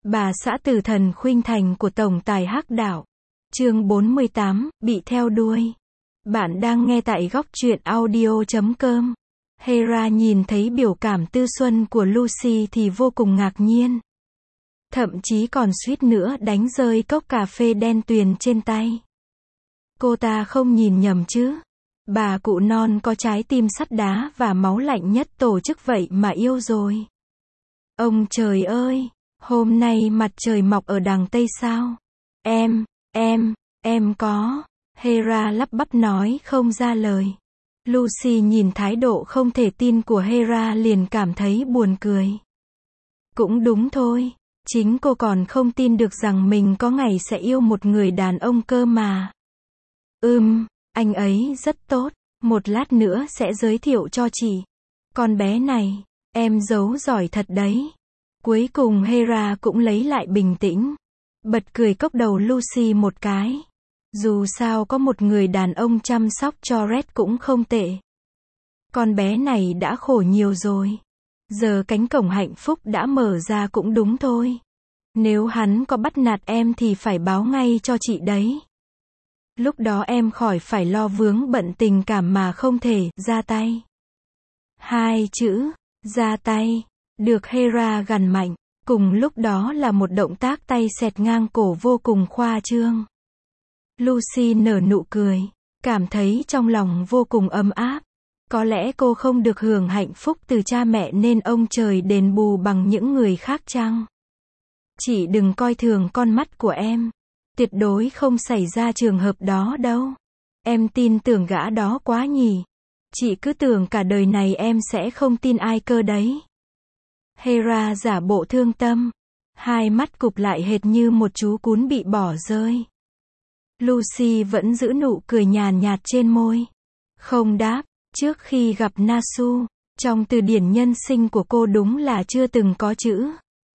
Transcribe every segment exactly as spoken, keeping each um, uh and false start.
Bà xã tử thần khuynh thành của tổng tài Hắc Đạo. Chương bốn mươi tám, bị theo đuôi. Bạn đang nghe tại góc truyện audio chấm com. Hera nhìn thấy biểu cảm tư xuân của Lucy thì vô cùng ngạc nhiên. Thậm chí còn suýt nữa đánh rơi cốc cà phê đen tuyền trên tay. Cô ta không nhìn nhầm chứ. Bà cụ non có trái tim sắt đá và máu lạnh nhất tổ chức vậy mà yêu rồi. Ông trời ơi, hôm nay mặt trời mọc ở đằng Tây sao? Em, em, em có. Hera lắp bắp nói không ra lời. Lucy nhìn thái độ không thể tin của Hera liền cảm thấy buồn cười. Cũng đúng thôi, chính cô còn không tin được rằng mình có ngày sẽ yêu một người đàn ông cơ mà. Ừm, anh ấy rất tốt, một lát nữa sẽ giới thiệu cho chị. Con bé này, em giấu giỏi thật đấy. Cuối cùng Hera cũng lấy lại bình tĩnh. Bật cười cốc đầu Lucy một cái. Dù sao có một người đàn ông chăm sóc cho Red cũng không tệ. Con bé này đã khổ nhiều rồi. Giờ cánh cổng hạnh phúc đã mở ra cũng đúng thôi. Nếu hắn có bắt nạt em thì phải báo ngay cho chị đấy. Lúc đó em khỏi phải lo vướng bận tình cảm mà không thể ra tay. Hai chữ, ra tay, được Hera gằn mạnh. Cùng lúc đó là một động tác tay xẹt ngang cổ vô cùng khoa trương. Lucy nở nụ cười, cảm thấy trong lòng vô cùng ấm áp. Có lẽ cô không được hưởng hạnh phúc từ cha mẹ nên ông trời đền bù bằng những người khác chăng? Chị đừng coi thường con mắt của em. Tuyệt đối không xảy ra trường hợp đó đâu. Em tin tưởng gã đó quá nhỉ. Chị cứ tưởng cả đời này em sẽ không tin ai cơ đấy. Hera giả bộ thương tâm. Hai mắt cụp lại hệt như một chú cún bị bỏ rơi. Lucy vẫn giữ nụ cười nhàn nhạt trên môi. Không đáp, trước khi gặp Nasu, trong từ điển nhân sinh của cô đúng là chưa từng có chữ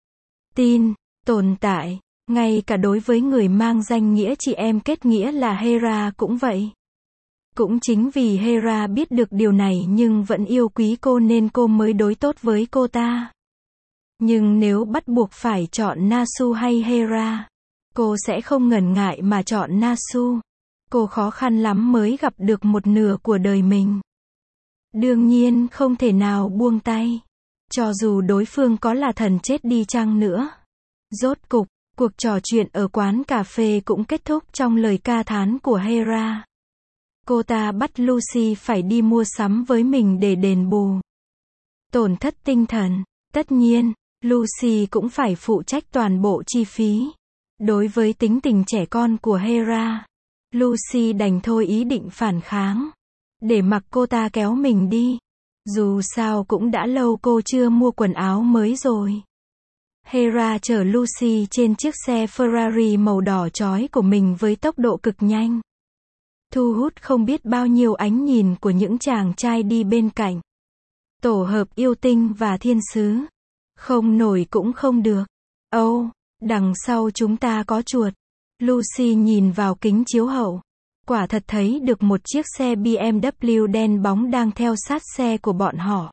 tin, tồn tại. Ngay cả đối với người mang danh nghĩa chị em kết nghĩa là Hera cũng vậy. Cũng chính vì Hera biết được điều này nhưng vẫn yêu quý cô nên cô mới đối tốt với cô ta. Nhưng nếu bắt buộc phải chọn Nasu hay Hera, cô sẽ không ngần ngại mà chọn Nasu. Cô khó khăn lắm mới gặp được một nửa của đời mình. Đương nhiên không thể nào buông tay. Cho dù đối phương có là thần chết đi chăng nữa. Rốt cục, cuộc trò chuyện ở quán cà phê cũng kết thúc trong lời ca thán của Hera. Cô ta bắt Lucy phải đi mua sắm với mình để đền bù tổn thất tinh thần. Tất nhiên, Lucy cũng phải phụ trách toàn bộ chi phí. Đối với tính tình trẻ con của Hera, Lucy đành thôi ý định phản kháng. Để mặc cô ta kéo mình đi. Dù sao cũng đã lâu cô chưa mua quần áo mới rồi. Hera chở Lucy trên chiếc xe Ferrari màu đỏ chói của mình với tốc độ cực nhanh. Thu hút không biết bao nhiêu ánh nhìn của những chàng trai đi bên cạnh. Tổ hợp yêu tinh và thiên sứ. Không nổi cũng không được. Âu, oh, đằng sau chúng ta có chuột. Lucy nhìn vào kính chiếu hậu. Quả thật thấy được một chiếc xe bê em vê đen bóng đang theo sát xe của bọn họ.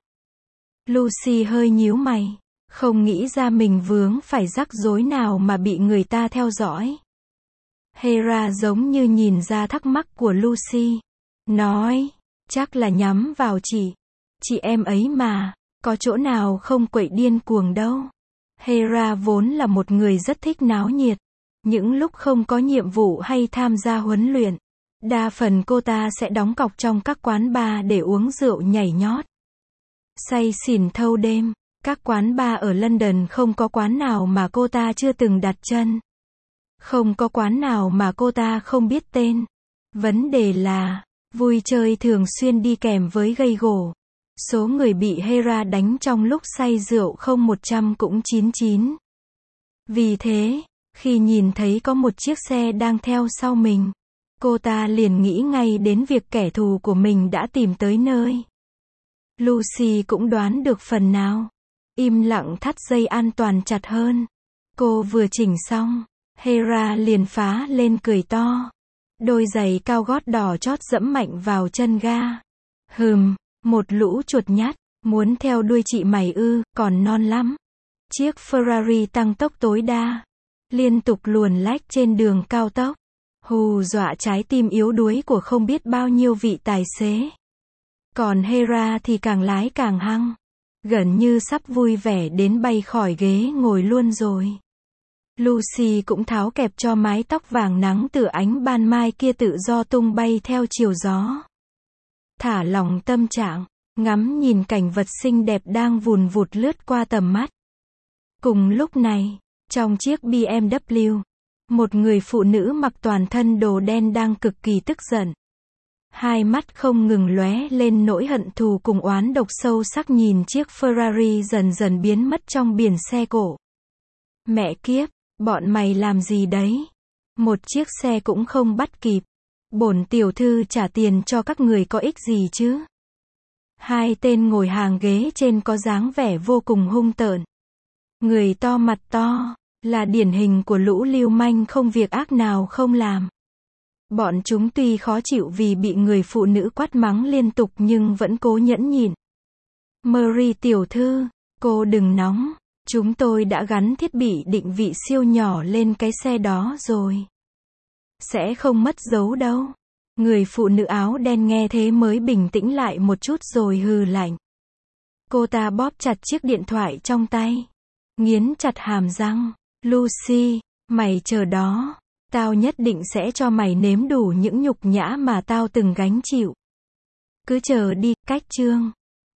Lucy hơi nhíu mày. Không nghĩ ra mình vướng phải rắc rối nào mà bị người ta theo dõi. Hera giống như nhìn ra thắc mắc của Lucy. Nói, chắc là nhắm vào chị. Chị em ấy mà, có chỗ nào không quậy điên cuồng đâu. Hera vốn là một người rất thích náo nhiệt. Những lúc không có nhiệm vụ hay tham gia huấn luyện, đa phần cô ta sẽ đóng cọc trong các quán bar để uống rượu nhảy nhót. Say xỉn thâu đêm. Các quán bar ở London không có quán nào mà cô ta chưa từng đặt chân. Không có quán nào mà cô ta không biết tên. Vấn đề là, vui chơi thường xuyên đi kèm với gây gổ. Số người bị Hera đánh trong lúc say rượu không một trăm cũng chín chín. Vì thế, khi nhìn thấy có một chiếc xe đang theo sau mình, cô ta liền nghĩ ngay đến việc kẻ thù của mình đã tìm tới nơi. Lucy cũng đoán được phần nào. Im lặng thắt dây an toàn chặt hơn. Cô vừa chỉnh xong, Hera liền phá lên cười to. Đôi giày cao gót đỏ chót dẫm mạnh vào chân ga. Hừm, một lũ chuột nhắt, muốn theo đuôi chị mày ư, còn non lắm. Chiếc Ferrari tăng tốc tối đa, liên tục luồn lách trên đường cao tốc, hù dọa trái tim yếu đuối của không biết bao nhiêu vị tài xế. Còn Hera thì càng lái càng hăng, gần như sắp vui vẻ đến bay khỏi ghế ngồi luôn rồi. Lucy cũng tháo kẹp cho mái tóc vàng nắng từ ánh ban mai kia tự do tung bay theo chiều gió. Thả lỏng tâm trạng, ngắm nhìn cảnh vật xinh đẹp đang vùn vụt lướt qua tầm mắt. Cùng lúc này, trong chiếc bê em vê, một người phụ nữ mặc toàn thân đồ đen đang cực kỳ tức giận. Hai mắt không ngừng lóe lên nỗi hận thù cùng oán độc sâu sắc nhìn chiếc Ferrari dần dần biến mất trong biển xe cộ. Mẹ kiếp, bọn mày làm gì đấy? Một chiếc xe cũng không bắt kịp. Bổn tiểu thư trả tiền cho các người có ích gì chứ? Hai tên ngồi hàng ghế trên có dáng vẻ vô cùng hung tợn. Người to mặt to, là điển hình của lũ lưu manh không việc ác nào không làm. Bọn chúng tuy khó chịu vì bị người phụ nữ quát mắng liên tục nhưng vẫn cố nhẫn nhịn. Marie tiểu thư, cô đừng nóng, chúng tôi đã gắn thiết bị định vị siêu nhỏ lên cái xe đó rồi. Sẽ không mất dấu đâu. Người phụ nữ áo đen nghe thế mới bình tĩnh lại một chút rồi hừ lạnh. Cô ta bóp chặt chiếc điện thoại trong tay, nghiến chặt hàm răng. Lucy, mày chờ đó. Tao nhất định sẽ cho mày nếm đủ những nhục nhã mà tao từng gánh chịu. Cứ chờ đi, cách chương.